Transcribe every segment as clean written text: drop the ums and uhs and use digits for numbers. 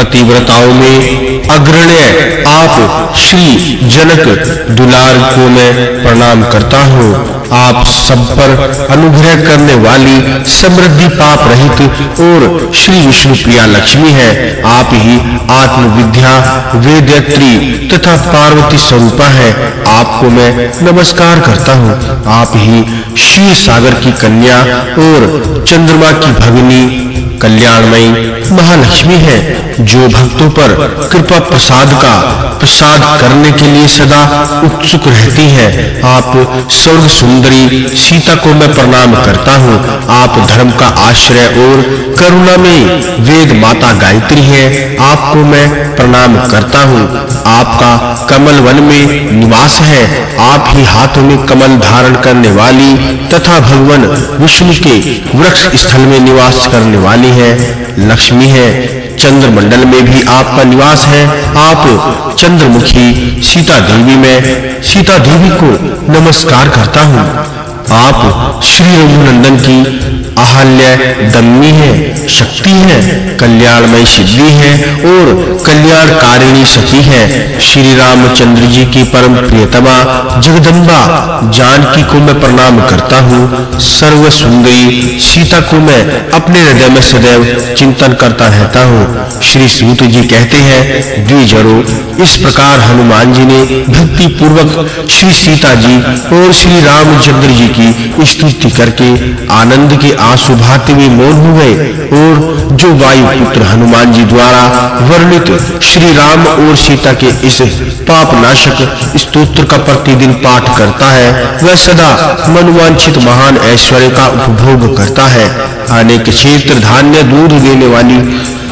पतिव्रताओं में अग्रण्य आप श्री जनक दुलार को मैं प्रणाम करता हूँ। आप सब पर अनुग्रह करने वाली समृद्धि पाप रहित और श्री विष्णु प्रिया लक्ष्मी है। आप ही आत्म विद्या वेदयत्री तथा पार्वती स्वरूपा है। आपको मैं नमस्कार करता हूँ। आप ही क्षीर सागर की कन्या और चंद्रमा की भगिनी कल्याणमयी महालक्ष्मी है, जो भक्तों पर कृपा प्रसाद करने के लिए सदा उत्सुक रहती है। आप स्वर्ग सुंदरी सीता को मैं प्रणाम करता हूँ। आप धर्म का आश्रय और करुणा में वेद माता गायत्री है। आपको मैं प्रणाम करता हूँ। आपका कमल वन में निवास है। आप ही हाथों में कमल धारण करने वाली तथा भगवान विष्णु के वृक्ष स्थल में निवास करने वाली है लक्ष्मी है। चंद्रमंडल में भी आपका निवास है। आप चंद्रमुखी सीता देवी को नमस्कार करता हूँ। आप श्री रघुनंदन की अहल्य दम्मी है, शक्ति है, कल्याणमयी सिद्धि है और कल्याणकारिणी सती है। श्री रामचंद्र जी की परम प्रियतमा जगदम्बा जानकी को मैं प्रणाम करता हूँ। सर्व सुंदरी सीता को मैं अपने हृदय में सदैव चिंतन करता रहता हूँ। श्री सूत जी कहते हैं, द्विजरों, इस प्रकार हनुमान जी ने भक्ति पूर्वक श्री सीता जी और श्री रामचंद्र जी की स्तुति करके आनंद के आंसू बहाते हुए मौन हो गए। और जो वायुपुत्र हनुमान जी द्वारा वर्णित श्री राम और सीता के इस पापनाशक स्तोत्र का प्रतिदिन पाठ करता है, वह सदा मनोवांछित महान ऐश्वर्य का उपभोग करता है। अनेक क्षेत्र धान्य दूध देने वाली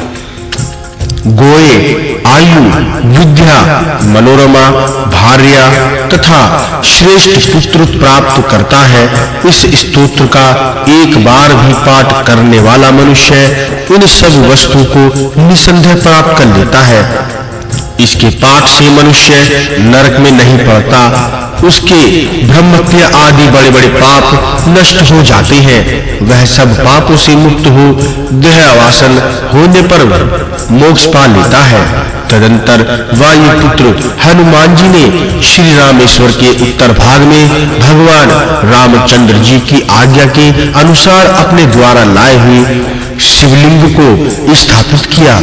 गोए, आयु, विद्या, मनोरमा, भार्या तथा श्रेष्ठ पुत्र प्राप्त करता है। इस स्तोत्र का एक बार भी पाठ करने वाला मनुष्य इन सब वस्तुओं को निसंदेह प्राप्त कर लेता है। इसके पाठ से मनुष्य नरक में नहीं पड़ता। उसके ब्रह्मत्या आदि बड़े-बड़े पाप नष्ट हो जाते हैं। वह सब पापों से मुक्त हो देहावासन होने पर मोक्ष पा लेता है। तदंतर वायुपुत्र हनुमान जी ने श्री रामेश्वर के उत्तर भाग में भगवान रामचंद्र जी की आज्ञा के अनुसार अपने द्वारा लाए हुए शिवलिंग को स्थापित किया।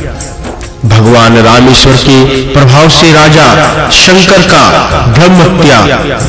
भगवान रामेश्वर के प्रभाव से राजा शंकर का ब्रह्महत्या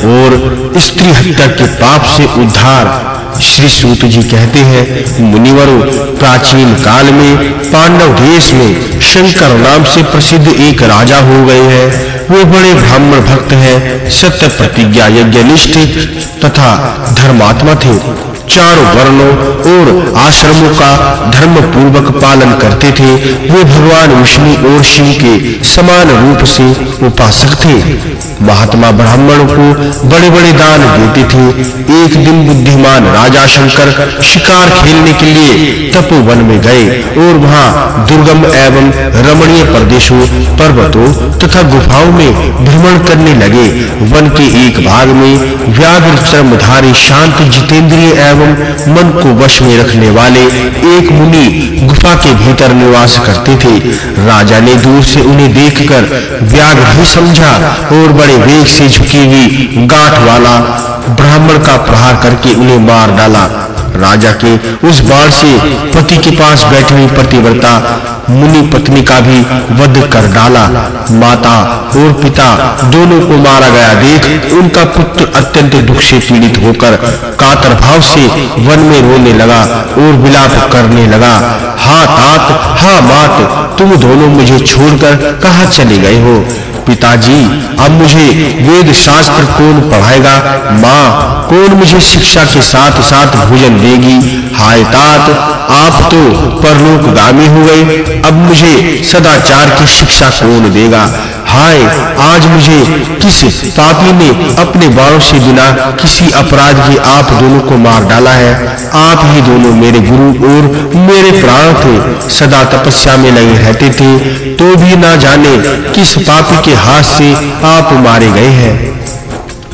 और स्त्री हत्या के पाप से उद्धार। श्री सूत जी कहते हैं, मुनिवरों, प्राचीन काल में पांडव देश में शंकर नाम से प्रसिद्ध एक राजा हो गए हैं। वे बड़े ब्राह्मण भक्त हैं, सत्य प्रतिज्ञा यज्ञनिष्ठ तथा धर्मात्मा थे। चारों वर्णों और आश्रमों का धर्म पूर्वक पालन करते थे। वे भगवान विष्णु और शिव के समान रूप से उपासक थे। महात्मा ब्राह्मणों को बड़े-बड़े दान देते थे। एक दिन बुद्धिमान राजा शंकर शिकार खेलने के लिए तपोवन में गए और वहां दुर्गम एवं रमणीय प्रदेशों, पर्वतों तथा गुफाओं में भ्रमण करने लगे। वन के एक भाग में व्याघ्र चर्मधारी शांत जितेंद्रिय एवं मन को वश में रखने वाले एक मुनि गुफा के भीतर निवास करते थे। राजा ने दूर से उन्हें देखकर व्याघ्र ही समझा और बड़े वेग से झुकी हुई गांठ वाला ब्राह्मण का प्रहार करके उन्हें मार डाला। राजा के उस बाण से पति के पास बैठी हुई पतिव्रता मुनि पत्नी का भी वध कर डाला। माता और पिता दोनों को मारा गया देख उनका पुत्र अत्यंत दुख से पीड़ित होकर कातर भाव से वन में रोने लगा और विलाप करने लगा। हा तात, हा मात, तुम दोनों मुझे छोड़कर कहां चले गए हो? पिताजी, अब मुझे वेद शास्त्र कौन पढ़ाएगा? माँ, कौन मुझे शिक्षा के साथ साथ भोजन देगी? हाय तात, आप तो परलोकगामी हो गए, अब मुझे सदाचार की शिक्षा कौन देगा? हाय, आज मुझे किस पापी ने अपने बाणों से बिना किसी अपराध के आप दोनों को मार डाला है? आप ही दोनों मेरे गुरु और मेरे प्राण थे, सदा तपस्या में लगे रहते थे, तो भी ना जाने किस पापी के हाथ से आप मारे गए हैं।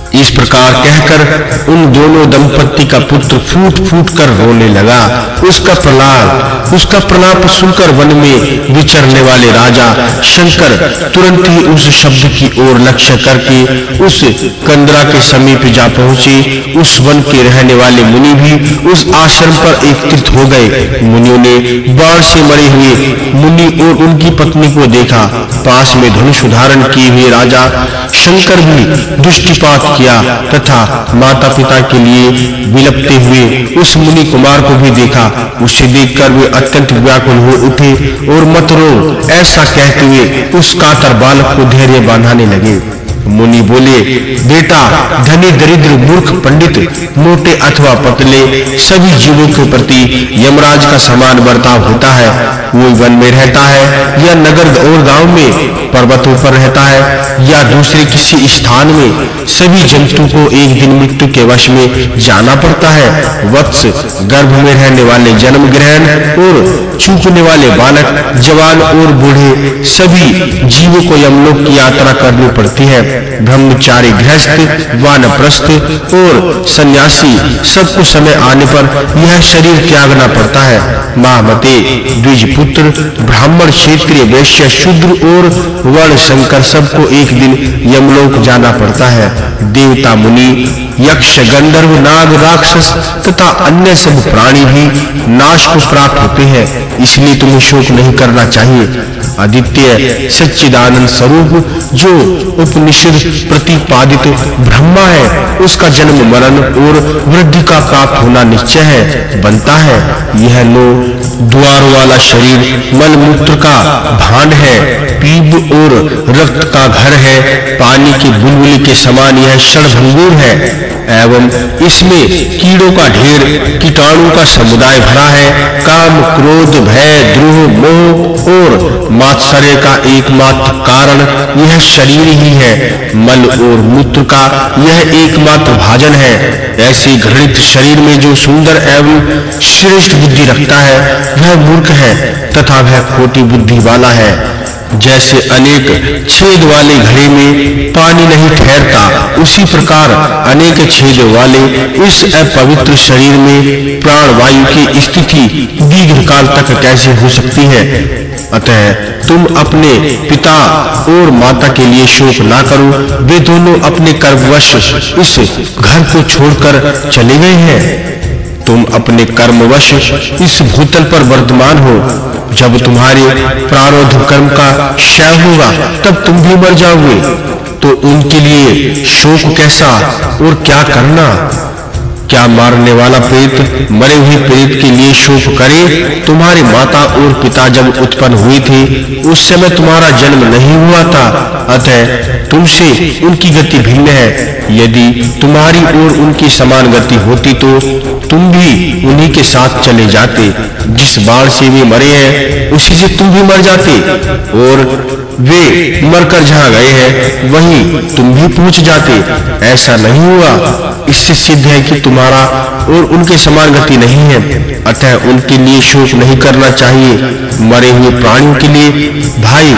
इस प्रकार कहकर उन दोनों दंपत्ति का पुत्र फूट-फूट कर रोने लगा। उसका प्रलाप सुनकर वन में विचरने वाले राजा शंकर तुरंत ही उस शब्द की ओर लक्ष्य करके उस कंदरा के समीप जा पहुंचे। उस वन के रहने वाले मुनि भी उस आश्रम पर एकत्रित हो गए। मुनियों ने बाण से मरे हुए मुनि और उनकी पत्नी को देखा। पास में धनुष धारण किए हुए राजा शंकर भी दृष्टिपात किया तथा माता-पिता के लिए विलपते हुए उस मुनि कुमार को भी देखा। उसे देखकर वे अत्यंत व्याकुल हो उठे और मत रो ऐसा कहते हुए उस कातर बालक को धैर्य बांधाने लगे। मुनि बोले, बेटा, धनी दरिद्र मूर्ख पंडित मोटे अथवा पतले सभी जीवों के प्रति यमराज का समान बर्ताव होता है। कोई वन में रहता है या नगर और गांव में, पर्वतों पर रहता है या दूसरे किसी स्थान में, सभी जंतु को एक दिन मृत्यु के वश में जाना पड़ता है। वत्स, गर्भ में रहने वाले जन्म ग्रहण और चूकने वाले बालक, जवान और बूढ़े सभी जीवों को यमलोक की यात्रा करनी पड़ती है। ब्रह्मचारी, गृहस्थ, वानप्रस्थ और सन्यासी सबको समय आने पर यह शरीर त्यागना पड़ता है। महामते, द्विजपुत्र, ब्राह्मण, क्षत्रिय, वैश्य, शूद्र और वर्ण शंकर सबको एक दिन यमलोक जाना पड़ता है। देवता, मुनि, यक्ष, गंधर्व, नाग, राक्षस तथा अन्य सब प्राणी भी नाश को प्राप्त होते हैं। इसलिए तुम्हें शोक नहीं करना चाहिए। आदित्य, सच्चिदानंद स्वरूप जो उपनिषद प्रतिपादित ब्रह्मा है, उसका जन्म, मरण और वृद्धि का प्राप्त होना निश्चय है, बनता है। यह लो द्वार वाला शरीर मल मूत्र का भांड है, पीप और रक्त का घर है, पानी की बुलबुली के समान यह क्षणभंगुर है एवं इसमें कीड़ों का ढेर, कीटाणु का समुदाय भरा है। काम, क्रोध, भय, द्रोह, मोह और मात्सर्य का एकमात्र कारण यह शरीर ही है। मल और मूत्र का यह एकमात्र भाजन है। ऐसे घृणित शरीर में जो सुंदर एवं श्रेष्ठ बुद्धि रखता है वह मूर्ख है तथा वह खोटी बुद्धि वाला है। जैसे अनेक छेद वाले घड़े में पानी नहीं ठहरता, उसी प्रकार अनेक छेद वाले इस अपवित्र शरीर में प्राणवायु की स्थिति दीर्घ काल तक कैसे हो सकती है। अतः तुम अपने पिता और माता के लिए शोक ना करो। वे दोनों अपने कर्मवश इस घर को छोड़कर चले गए हैं। तुम अपने कर्मवश इस भूतल पर वर्तमान हो। जब तुम्हारे प्रारब्ध कर्म का क्षय होगा तब तुम भी मर जाओगे। तो उनके लिए शोक कैसा और क्या करना। क्या मारने वाला प्रेत मरे हुए प्रेत के लिए शोक करे। तुम्हारे माता और पिता जब उत्पन्न हुए थे उस समय तुम्हारा जन्म नहीं हुआ था, अतः तुमसे उनकी गति भिन्न है। यदि तुम्हारी और उनकी समान गति होती तो तुम भी उन्हीं के साथ चले जाते। जिस बाण से वे मरे हैं उसी से तुम भी मर जाते और वे मरकर जहां गए हैं वहीं तुम भी पहुंच जाते। ऐसा नहीं हुआ। इससे सिद्ध है कि तुम्हारा और उनके समान गति नहीं है, अतः उनके लिए शोक नहीं करना चाहिए। मरे हुए प्राणियों के लिए भाई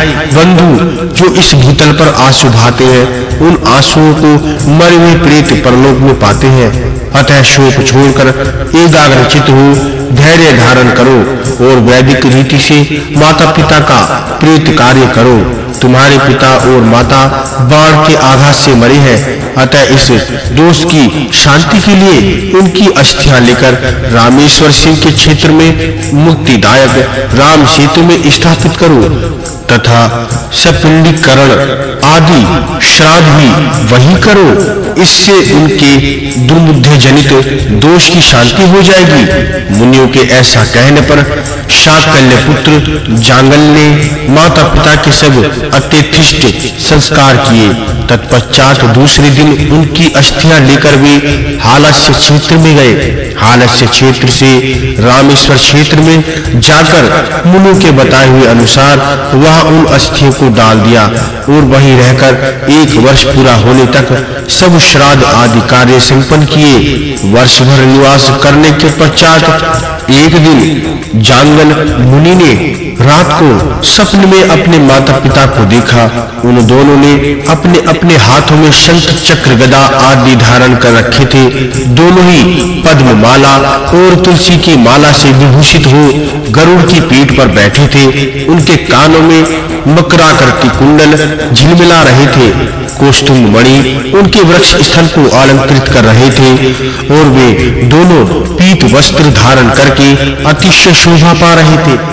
बंधु जो इस भूतल पर आंसू बहाते हैं, उन आंसुओं को मरे हुए प्रेत परलोक में पाते हैं। अतः शोक छोड़कर एकाग्रचित्त हो धैर्य धारण करो और वैदिक रीति से माता-पिता का प्रेत कार्य करो। तुम्हारे पिता और माता बाण के आघात से मरे हैं, अतः इस दोष की शांति के लिए उनकी अस्थियां लेकर रामेश्वर सिंह के क्षेत्र में मुक्तिदायक राम सेतु में स्थापित करो तथा सपिंडीकरण आदि श्राद्ध भी वही करो। इससे उनके दुर्बुद्धि जनित दोष की शांति हो जाएगी। मुनियों के ऐसा कहने पर शाकल्य पुत्र जांगल ने माता-पिता के सब अत्यथिष्ट संस्कार किए। तत्पश्चात दूसरे दिन उनकी अस्थियां लेकर वे हालस्य क्षेत्र में गए। हालस्य क्षेत्र से रामेश्वर क्षेत्र में जाकर मुनियों के बताए हुए अनुसार वहां उन अस्थियों को डाल दिया और वहीं रहकर 1 वर्ष पूरा होने तक सब श्राद्ध आदि कार्य संपन्न किए। वर्ष भर निवास करने के पश्चात एक दिन जांगल मुनि ने रात को सपने में अपने माता-पिता को देखा। उन दोनों ने अपने-अपने हाथों में शंख, चक्र, गदा आदि धारण कर रखे थे। दोनों ही पद्म माला और तुलसी की माला से विभूषित हो गरुड़ की पीठ पर बैठे थे। उनके कानों में मकराकृति कुंडल झिलमिला रहे थे। कौस्तुभ मणि उनके वृक्ष स्थल को अलंकृत कर रहे थे और वे दोनों पीत वस्त्र धारण करके अतिशय शोभा पा रहे थे।